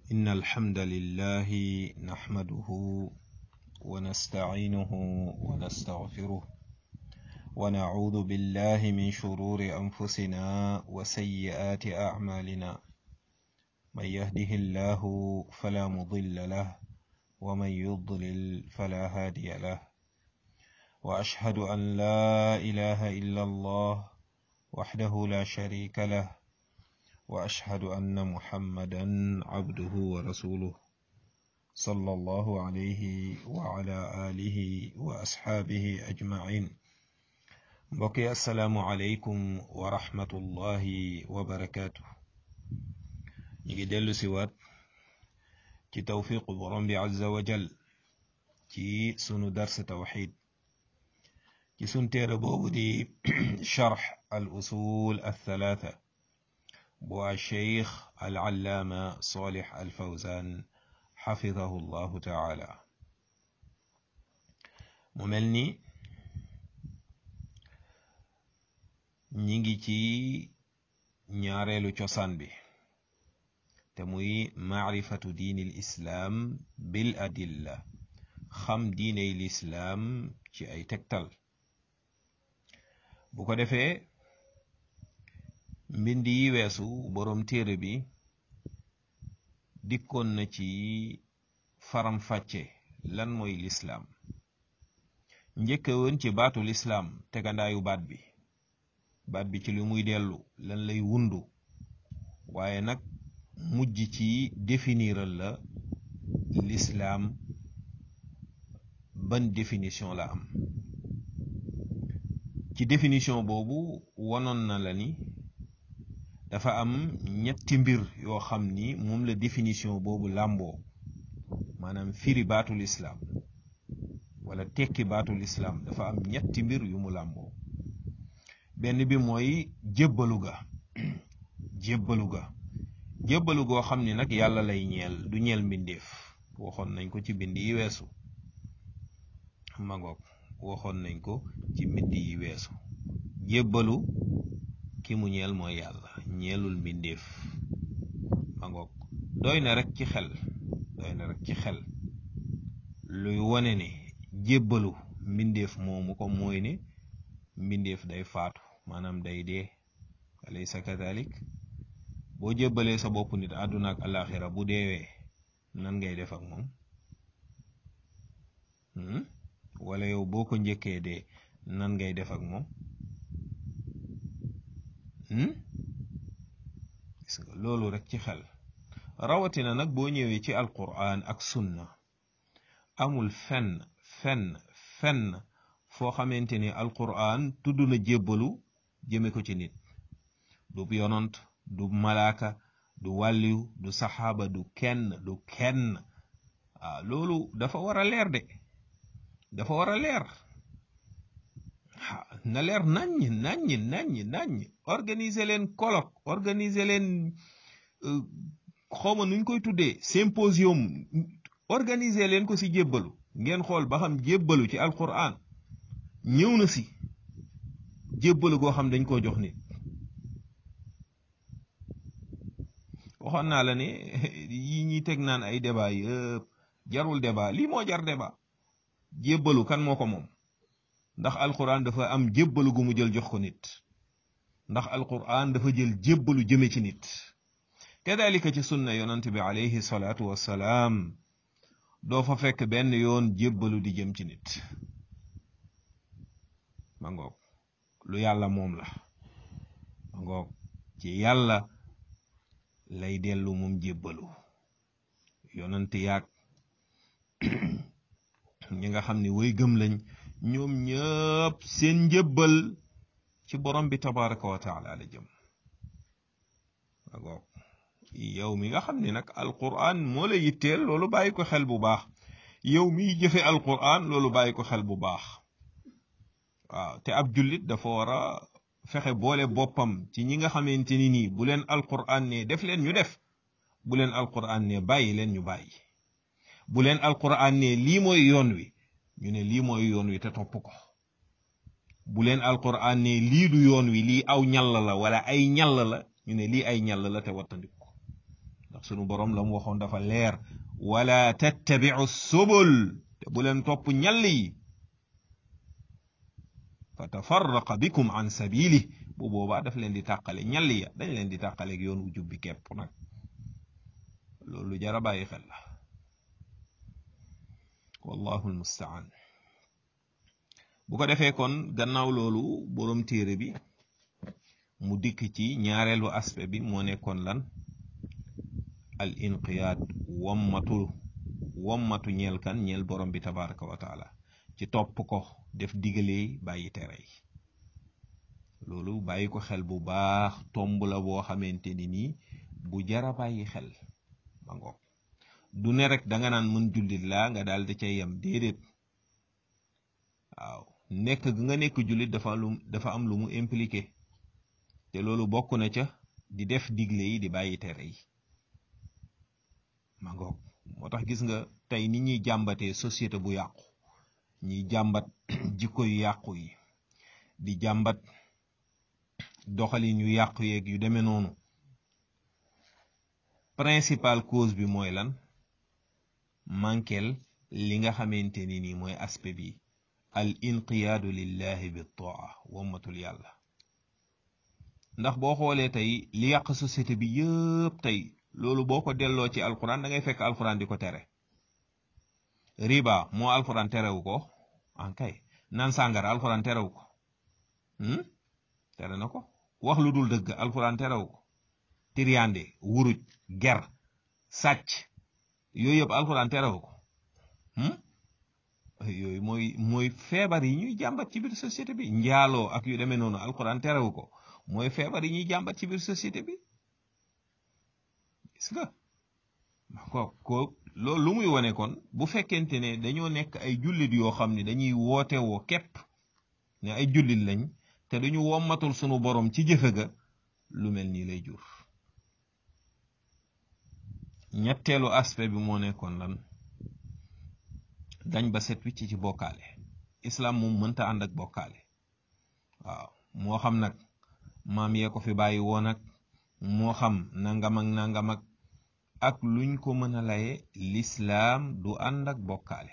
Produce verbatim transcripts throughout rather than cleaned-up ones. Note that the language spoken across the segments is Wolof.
إن الحمد لله نحمده ونستعينه ونستغفره ونعوذ بالله من شرور أنفسنا وسيئات أعمالنا من يهده الله فلا مضل له ومن يضلل فلا هادي له وأشهد أن لا إله إلا الله وحده لا شريك له وأشهد أن محمدا عبده ورسوله صلى الله عليه وعلى آله وأصحابه أجمعين بقي السلام عليكم ورحمة الله وبركاته يجدل سوات ci tawfiqu borom bi azza wa jal ci sunu dars tawxid ci sun téere boobu di charx al usul althalatha bu alcheikh alallaama salih alfawzan xafidahu llahu taala mu mel ni ñi ngi ci ñaareelu cosaan bi te muy maarifatu diini lislaam bil adilla xam diiney lislaam ci ay tegtal bu ko defee mbind yi weesu boroom téere bi dikkoon na ci faram-fàcce lan mooy lislaam njëkke woon ci baatu lislaam tegandaayu baat bi baat bi ci li muy dellu lan lay wundu waaye nag mujj ci définiral la l'islam ban définition la am ci définition boobu wanoon na la ni dafa am ñetti mbir yoo xam ni moom la définition boobu làmboo maanaam firi baatul islam wala tekki baatul islam dafa am ñetti mbir yu mu làmboo benn bi mooy jébbalu ga jébbalu ga jébbalu goo xam ni nag yàlla lay ñeel du ñeel mbindeef waxoon nañ ko ci mbind yi weesu mangoog waxoon nañ ko ci mbind yi weesu jébbalu ki mu ñeel mooy yàlla ñeelul mbindeef mangoog doy na rek ci xel doy na rek ci xel luy wone ne jébbalu mbindeef moomu ko mooy ne mbindeef day faatu maanaam day dee alaysa kadalik boo jébbalee sa bopp nit àdduna ak alaxira bu deewee nan ngay def ak moom wala yow boo ko njëkkee dee nan ngay def ak moom gis nga loolu rek ci xel rawatina nag boo ñëwee ci alquran ak sunna amul fenn fenn fenn foo xamante ni alquran tudd na jébbalu jëme ko ci nit du yonant du malaaka du wàlliw du saxaaba du kenn du kenn ah loolu dafa war a leer de dafa war a leer na leer naññ naññ naññ naññ organiser leen colloque organiser leen xawma nuñ koy tuddee symposium organiser leen ko ci jébbalu ngeen xool ba xam jébbalu ci alquran ñëw na ci jébbalu goo xam dañ koo jox nit waxoon naa la ne yi ñuy teg naan ay débat yëpp jarul débat lii moo jar débat jébbalu kan moo ko moom ndax alquran dafa am jébbalu gu mu jël jox ko nit ndax alquran dafa jël jébbalu jëme ci nit kadalika ci sunna yonant bi alayhi salaatu wassalaam doo fa fekk benn yoon jébbalu di jëm ci nit ma ngoog lu yàlla moom la ma ngoog ci yàlla lay dellu moom jébbalu yonent yaag ñi nga xam ni way gëm lañ ñoom ñëpp seen njébbal ci borom bi tabaraka wa taala la jëm agoog yow mi nga xam ni nag alquran moo la yitteel loolu bàyyi ko xel bu baax yow miy jëfe alquran loolu bàyyi ko xel bu baax waaw te ab jullit dafa war a fexe boole boppam ci ñi nga xamante ni nii bu leen alquran ne def leen ñu def bu leen alquran ne bàyyi leen ñu bàyyi bu leen alquran ne lii mooy yoon wi ñu ne lii mooy yoon wi te topp ko bu leen alquran ne lii du yoon wi lii aw ñall la wala ay ñall la ñu ne lii ay ñall la te wattandiku ndax sunu borom la mu waxoon dafa leer wala tattabi'u subul te bu leen topp ñall yi fa tafarraqa bikum an sabili bu boobaa daf leen di tàqale ñall ya dañ leen di tàqale ak yoon wu jubbi képp nag loolu jara bàyyi xel la wallahu almustaan bu ko defee kon gannaaw loolu boroom téere bi mu dikk ci ñaareelu aspect bi moo nekkoon lan al inqiyaad wommatu wommatu ñeel kan ñeel borom bi tabaraka wa taala ci topp ko def digalee bàyyi tere yi loolu bàyyi ko xel bu baax tomb la boo xamante ni nii bu jara bàyyi xel ba ngoog du ne rek danga naan mën jullit laa nga daal di cay yam déedéet waaw nekk gi nga nekk jullit dafa lu dafa am lu mu impliqué te loolu bokk na ca di def digle yi di bàyyi tere yi ma ngoog moo tax gis nga tey ni ñuy jàmbatee société bu yàqu ñiy jàmbat jikko yu yàqu yi di jàmbat doxalin yu yàqu yeeg yu demee noonu principal cause bi mooy lan mankel li nga xamante ni nii mooy aspect bi al inqiyaadu lillahi bi taa wommatul yàlla ndax boo xoolee tey li yàq société bi yëpp tey loolu boo ko delloo ci alquran da ngay fekk alquran di ko tere riba moo alquran terewu ko ankay naan sàngara alquran terewu ko hmm? tere na ko wax lu dul dëgg alquran terewu ko tiriyande wuruj ger sàcc yooyu yëpp alquran terewu ko hmm? yooyu mooy mooy feebar yi ñuy jàmbat ci biir société bi njaaloo ak yu demee noonu alquran terewu ko mooy feebar yi ñuy jàmbat ci biir société bi gis nga ko ko loolu lu muy wone kon bu fekkente ne dañoo nekk ay jullit yoo xam ne dañuy woote woo képp ne ay jullit lañ te duñu wommatul sunu borom ci jëfe ga lu mel nii lay jur ñetteelu aspect bi moo nekkoon lan dañ ba set wicc ci bokkaale islam moom mënta ànd ak bokkaale waaw moo xam nag maam yee ko fi bàyyi woon ak moo xam nangam ak nangam ak ak luñ ko mën a laye l'islam du ànd ak bokkaale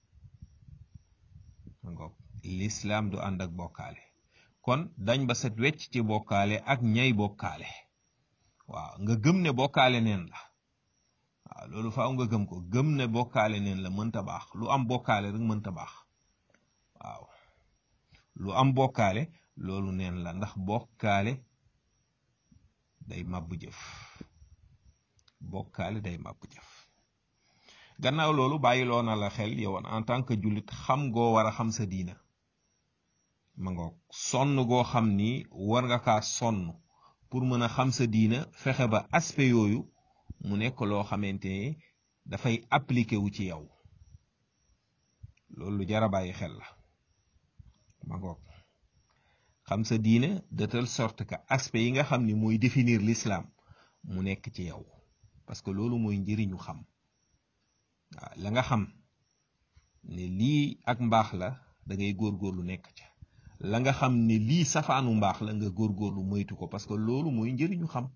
ngoog l'islam du ànd ak bokkaale kon dañ ba set wecc ci bokkaale ak ñay bokkaale waaw nga gëm ne bokkaale neen la waaw loolu faaw nga gëm ko gëm ne bokkaale neen la mënta baax lu am bokkaale rek mënta baax waaw lu am bokkaale loolu neen la ndax bokkaale day màbb jëf bokkaale day màbb jëf gannaaw loolu bàyyiloo na la xel yow en tant que jullit xam goo war a xam sa diina ma ngoog sonn goo xam ni war nga kaa sonn pour mën a xam sa diina fexe ba aspect yooyu mu nekk loo xamante ne dafay appliqué wu ci yow loolu lu jar a bàyyi xel la ma ngoog xam sa diina de telle sorte que aspect yi nga xam ni mooy définir l'islam mu nekk ci yow parce que loolu mooy njëriñu xam waaw la nga xam ne lii ak mbaax la da ngay góorgóorlu nekk ca la nga xam ne lii safaanu mbaax la nga góorgóorlu moytu ko parce que loolu mooy njëriñu xam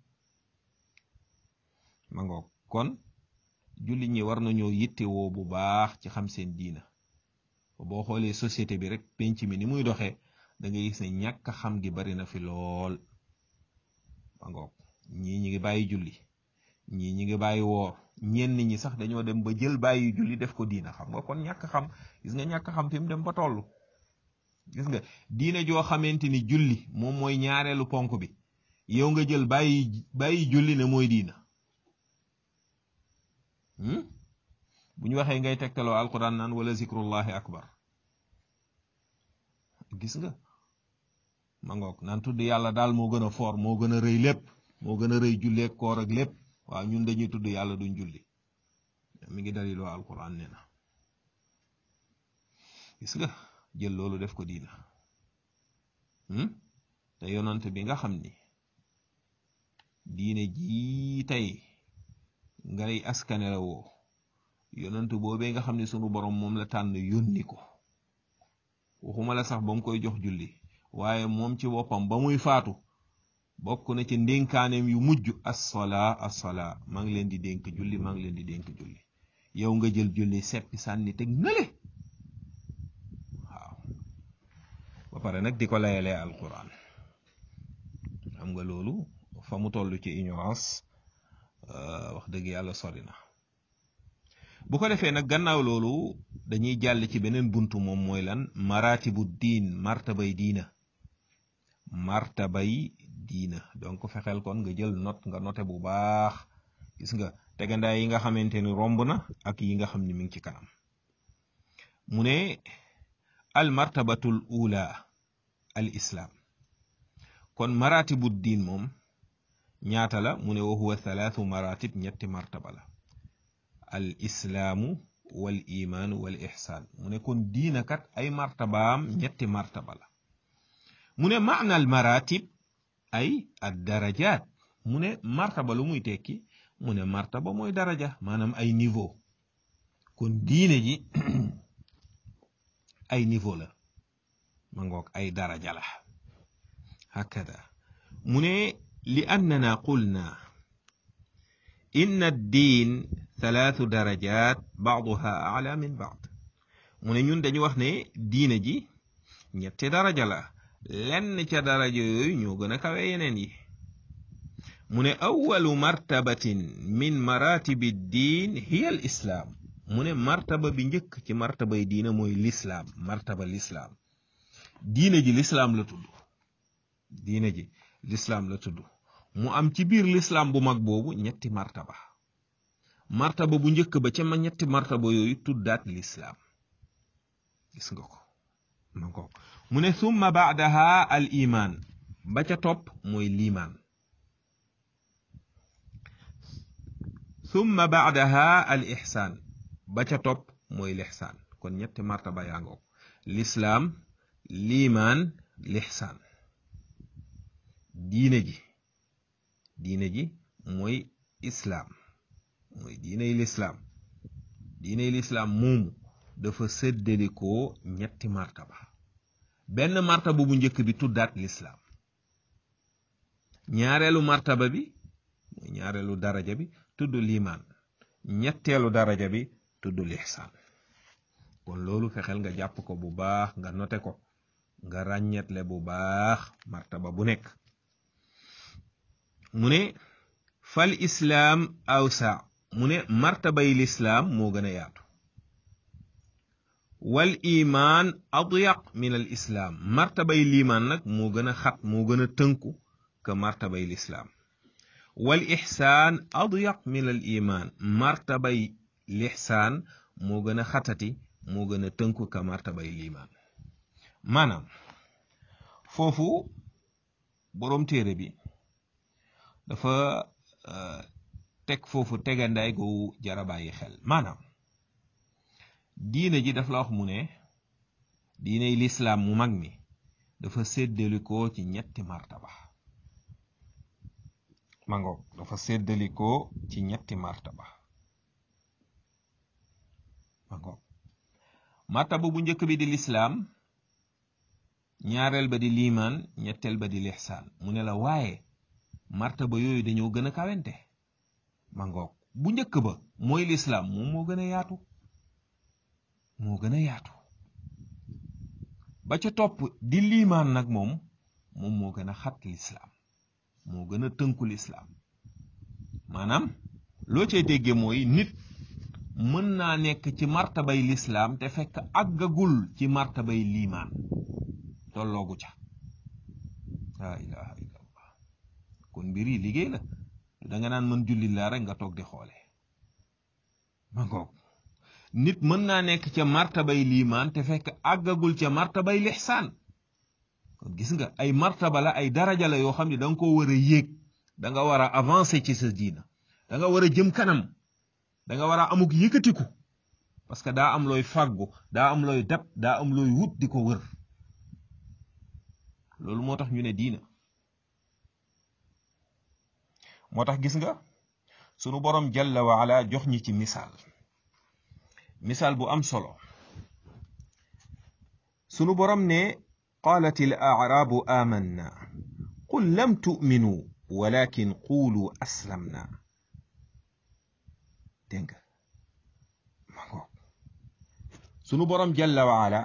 ma ngoog kon jullit ñi war nañoo yittewoo bu baax ci xam seen diina boo xoolee société bi rek penc mi ni muy doxee da ngay gis ne ñàkk xam gi bari na fi lool ma ngoog ñii ñi ngi bàyyi julli ñii ñi ngi bàyyi woor ñenn ñi sax dañoo dem ba jël bàyyi julli def ko diina xam nga kon ñàkk xam gis nga ñàkk xam fi mu dem ba toll gis nga diina joo xamante ni julli moom mooy ñaareelu ponk bi yow nga jël bàyyi bàyyi julli ne mooy diina bu ñu waxee ngay tegtaloo alquran naan wala zikrullahi akbar gis nga ma ngoog naan tudd yàlla daal moo gën a foor moo gën a rëy lépp moo gën a rëy julleeg koor ak lépp waaw ñun dañuy tudd yàlla duñ julli mi ngi daliloo alquran nee na gis nga jël loolu def ko diina te yonant bi nga xam ni diine jii tey ngay askane la woo yonant boobee nga xam ne sunu borom moom la tànn yónni ko waxuma la sax ba mu koy jox julli waaye moom ci boppam ba muy faatu bokk na ci ndénkaaneem yu mujj as-salaa as-salaa maa ngi leen di dénk julli maa ngi leen di dénk julli yow nga jël julli seppi sànni teg nële waaw ba pare nag di ko layalee alquran xam nga loolu fa mu toll ci ignorance wax dëgg yàlla sori na bu ko defee nag gannaaw loolu dañuy jàll ci beneen buntu moom mooy lan maratibu diin martabay diina martabay diina donc fexeel kon nga jël note nga note bu baax gis nga tegandaay yi nga xamante ni romb na ak yi nga xam ni mi ngi ci kanam mu ne al martabatul ula al islam kon maratibu diin moom ñaata la mu ne wa huwa thalathu maratib ñetti martaba la al islaamu wal iman wal ihsan mu ne kon diina kat ay martabaam ñetti martaba la mu ne maana al maratib ay ad darajat mu ne martaba lu muy tekki mu ne martaba mooy daraja maanaam ay niveau kon diine ji ay niveau la ma ngoog ay daraja la hakada mu ne li annana qulna inna ad-din thalathu darajat ba'daha a'la min ba'd mu ne ñun dañu wax ne diine ji ñetti daraja la lenn ca daraja yooyu ñoo gën a kawe yeneen yi mu ne awwalu martabatin min maratibi diin hiya al islaam mu ne martaba bi njëkk ci martabay diina mooy lislaam martaba lislaam diine ji lislaam la tudd diine ji lislaam la tudd mu am ci biir lislaam bu mag boobu ñetti martaba martaba bu njëkk ba ca ma ñetti martaba yooyu tuddaat lislaam gis nga ko ma ko mu ne summa ba'daha al iman ba ca topp mooy liimaan summa ba'daha al ihsaan ba ca topp mooy lihsaan kon ñetti martaba yaa ngoog lislaam liimaan lihsaan diine ji diine ji mooy islaam mooy diiney lislaam diiney lislaam moomu dafa séddalikoo ñetti martaba benn martaba bu njëkk bi tuddaat lislaam ñaareelu martaba bi mooy ñaareelu daraja bi tudd liimaan ñetteelu daraja bi tudd lihsaan kon loolu fexeel nga jàpp ko bu baax nga note ko nga ràññetle bu baax martaba bu nekk mu ne fal islaam awsa mu ne martabay lislaam moo gën a yaatu wal iman adyaq min al islaam martabay liimaan nag moo gën a xat moo gën a tënku ka martabay lislaam wal ihsaan adyaq min al iman martabay lihsaan moo gën a xatati moo gën a tënku ka martabay liimaan maanaam foofu boroom téere bi dafa teg foofu tegandaay gu jara bàyyi xel maanaam diine ji daf la wax mu ne diiney lislaam mu mag mi dafa séddalikoo ci ñetti martaba mangoog dafa séddalikoo ci ñetti martaba mangoog martaba bu njëkk bi di lislaam ñaareel ba di liimaan ñetteel ba di lihsaan mu ne la waaye martaba yooyu dañoo gën a kawente mangoog bu njëkk ba mooy lislaam moom moo gën a yaatu moo gën a yaatu ba ca topp di liimaan nag moom moom moo gën a xat lislaam moo gën a tënku lislaam maanaam loo cay dégge mooy nit mën naa nekk ci martabay lislaam te fekk àggagul ci martabay liimaan tolloogu ca laa ilaha illallah kon mbir yi liggéey la da nga naan mën julli laa rek nga toog di xoole ma ngoog nit mën naa nekk ca martabay liimaan te fekk àggagul ca martabay lihsaan kon gis nga ay martaba la ay daraja la yoo xam ne da nga ko war a yéeg da nga war a avancer ci sa diina da nga war a jëm kanam da nga war a amuk yëkkatiku parce que daa am looy fàggu daa am looy dab daa am looy wut di ko wër loolu moo tax ñu ne diina moo tax gis nga sunu borom jalla wa ala jox ñi ci misaal misaal bu am solo sunu borom ne qalat al a'rabu amanna qul lam tu'minu walakin qulu aslamna. dégg nga sunu borom jalla wa ala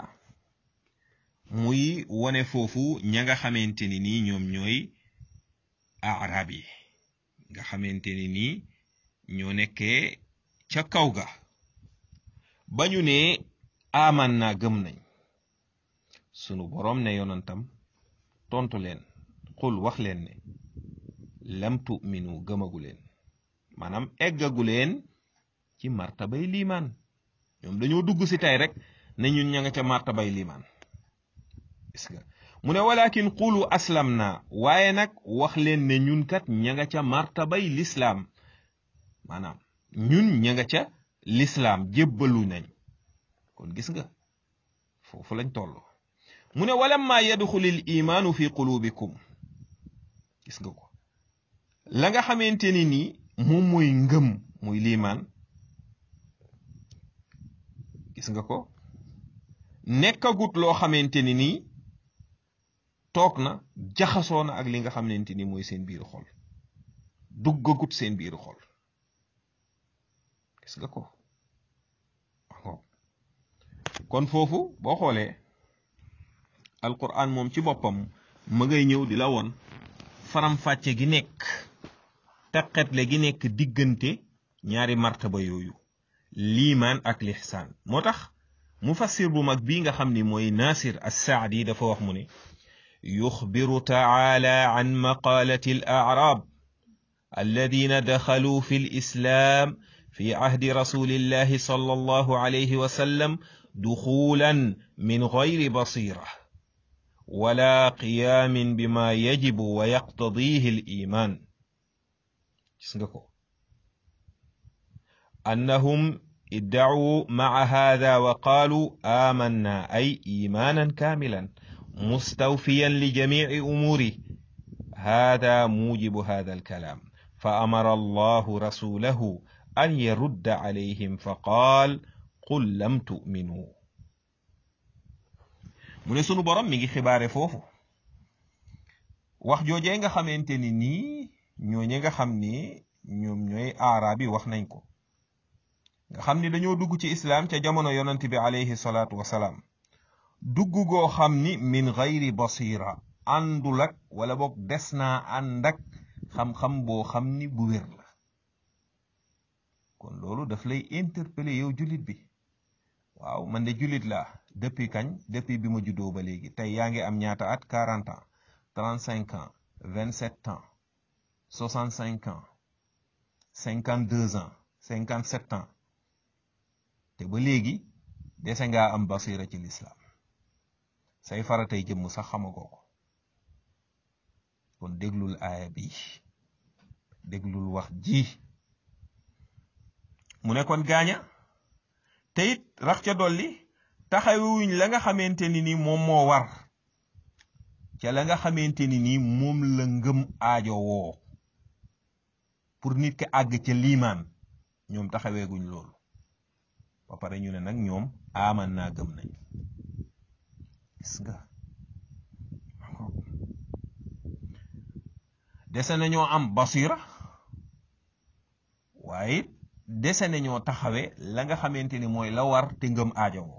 muy wone foofu ña nga xamante ni nii ñoom ñooy arab yi nga xamante ni nii ñoo nekkee ca kaw ga ba ñu ne aman naa gëm nañ sunu borom ne yonantam tontu leen xul wax leen ne lam tu'minu gëmagu leen maanaam eggagu leen ci martabay liimaan ñoom dañoo dugg si tey rek ne ñun ña nga ca martabay liimaan gis nga mu ne walakin qulu aslamna waaye nag wax leen ne ñun kat ña nga ca martabay lislaam maanaam ñun ña nga ca lislaam jébbalu nañ kon gis nga foofu lañ toll mu ne walamma yadxulil imaanu fi qulubikum gis nga ko la nga xamante ni nii moom mooy ngëm muy liimaan gis nga ko nekkagut loo xamante ni nii toog na jaxasoo na ak li nga xamante ni mooy seen biiru xol duggagut seen biiru xol gis nga ko kon foofu boo xoolee alquran moom ci boppam ma ngay ñëw di la woon faram-fàcce gi nekk taqetle gi nekk diggante ñaari martaba yooyu liimaan ak lihsaan moo tax mufassir bu mag bii nga xam ni mooy Nasir as-Saadi dafa wax mu ne yuxbiru taala an maqaalati al-a'raab alladina daxaluu fi l-islaam fi ahdi rasulillahi sallallahu alayhi wa sallam duxulan min gayri basira wala qiyaamin bima yajibu wa yaqtadihi al-iimaan gis nga ko annahum ادعوا مع هذا وقالوا آمنا أي إيمانا كاملا مستوفيا لجميع أموره هذا موجب هذا الكلام فأمر الله رسوله أن يرد عليهم فقال قل لم تؤمنوا من سونو بروم ميغي خباري فوفو wax jojé nga xamanteni ni ñoñe nga xamni ñom ñoy arabi wax nañ ko nga xam ni dañoo dugg ci islam ca jamono yonent bi alayhi salaatu wasalaam dugg goo xam ni min gayri basira àndul ak wala boog des naa ànd ak xam-xam boo xam ni bu wér la kon loolu daf lay interpeller yow jullit bi waaw man de jullit laa depuis kañ depuis bi ma juddoo ba léegi tey yaa ngi am ñaata at quarante ans trente-cinq ans vingt-sept ans soixante-cinq ans cinquante-deux ans cinquante-sept ans te ba léegi dese ngaa am basira ci lislaam say faratay jëmm sax xamagoo ko kon déglul aaya bi déglul wax ji mu ne kon gaaña te it rax ca dolli taxawuñ la nga xamante ni ni moom moo war ca la nga xamante ni ni moom la ngëm aajo woo pour nit ki àgg ca liimaan ñoom taxaweeguñ loolu ba pare ñu ne nag ñoom aman naa gëm nañ gis nga dese nañoo am basira waaye dese nañoo taxawe la nga xamante ni mooy la war te ngëm aajo woo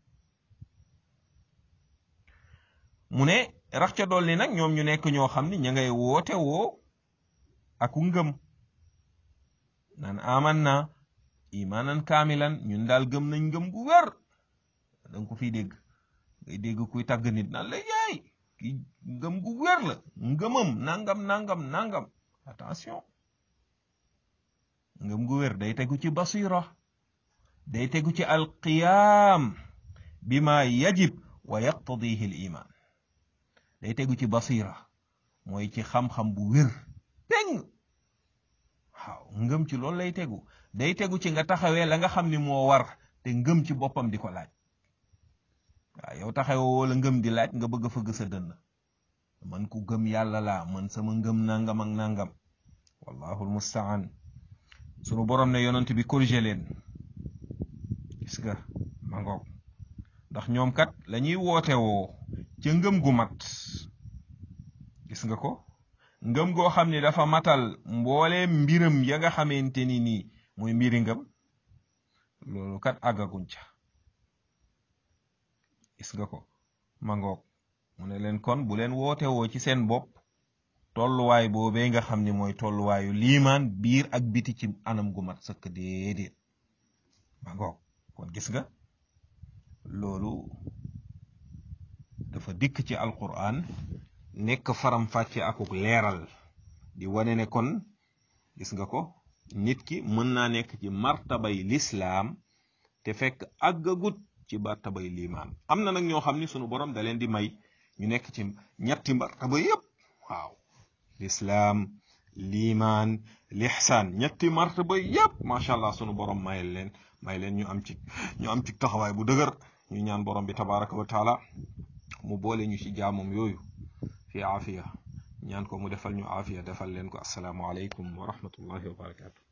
mu ne rax ca dolli nag ñoom ñu nekk ñoo xam ni ña ngay woote woo aku ngëm naan aman naa imanan kaamilan ñun daal gëm nañ ngëm gu wér danga ko fiy dégg ngay dégg kuy tàgg nit naan la yaay ki ngëm gu wér la ngëmam nangam nangam nangam attention ngëm gu wér day tegu ci basira day tegu ci alqiyaam bima yajib wa yaqtadihi al iman day tegu ci basira mooy ci xam-xam bu wér teng waaw ngëm ci loolu lay tegu day tegu ci nga taxawee la nga xam ni moo war te ngëm ci boppam di ko laaj waaw yow taxawee wala ngëm di laaj nga bëgg a fëgg sa dënn man ku gëm yàlla laa man sama ngëm nangam ak nangam wallahu almustaan sunu borom ne yonent bi corriger leen gis nga ma ngoog ndax ñoom kat la ñuy woote woo ca ngëm gu mat gis nga ko ngëm goo xam ni dafa matal mbooleem mbiram ya nga xamante ni nii muy mbiri ngëm loolu kat àggaguñ ca gis nga ko ma ngoog mu ne leen kon bu leen woote woo ci seen bopp tolluwaay boobee nga xam ni mooy tolluwaayu liimaan biir ak biti ci anam gu mat sëkk déedéet ma ngoog kon gis nga loolu dafa dikk ci alquran nekk faram fàcce akuk leeral di wane ne kon gis nga ko nit ki mën naa nekk ci martabay lislaam te fekk àggagut ci martabay liimaan am na nag ñoo xam ni sunu borom da leen di may ñu nekk ci ñetti martaba yépp waaw lislaam liimaan lixsaan ñetti martaba yépp macha allah sunu borom may leen may leen ñu am ci ñu am ci taxawaay bu dëgër ñu ñaan borom bi tabaraka wa taala mu boole ñu ci jaamam yooyu fi aafiya ñaan ko mu defal ñu aafiya defal leen ko assalaamu alaykum wa rahmatullahi wa barakatuh